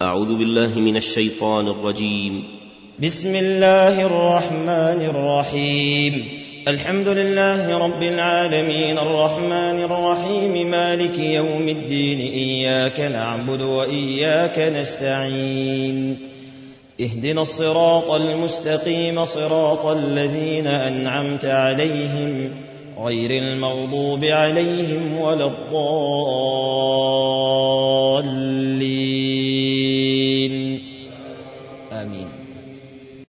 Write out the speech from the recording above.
أعوذ بالله من الشيطان الرجيم. بسم الله الرحمن الرحيم. الحمد لله رب العالمين الرحمن الرحيم مالك يوم الدين. إياك نعبد وإياك نستعين. اهدنا الصراط المستقيم صراط الذين أنعمت عليهم غير المغضوب عليهم ولا الضالين.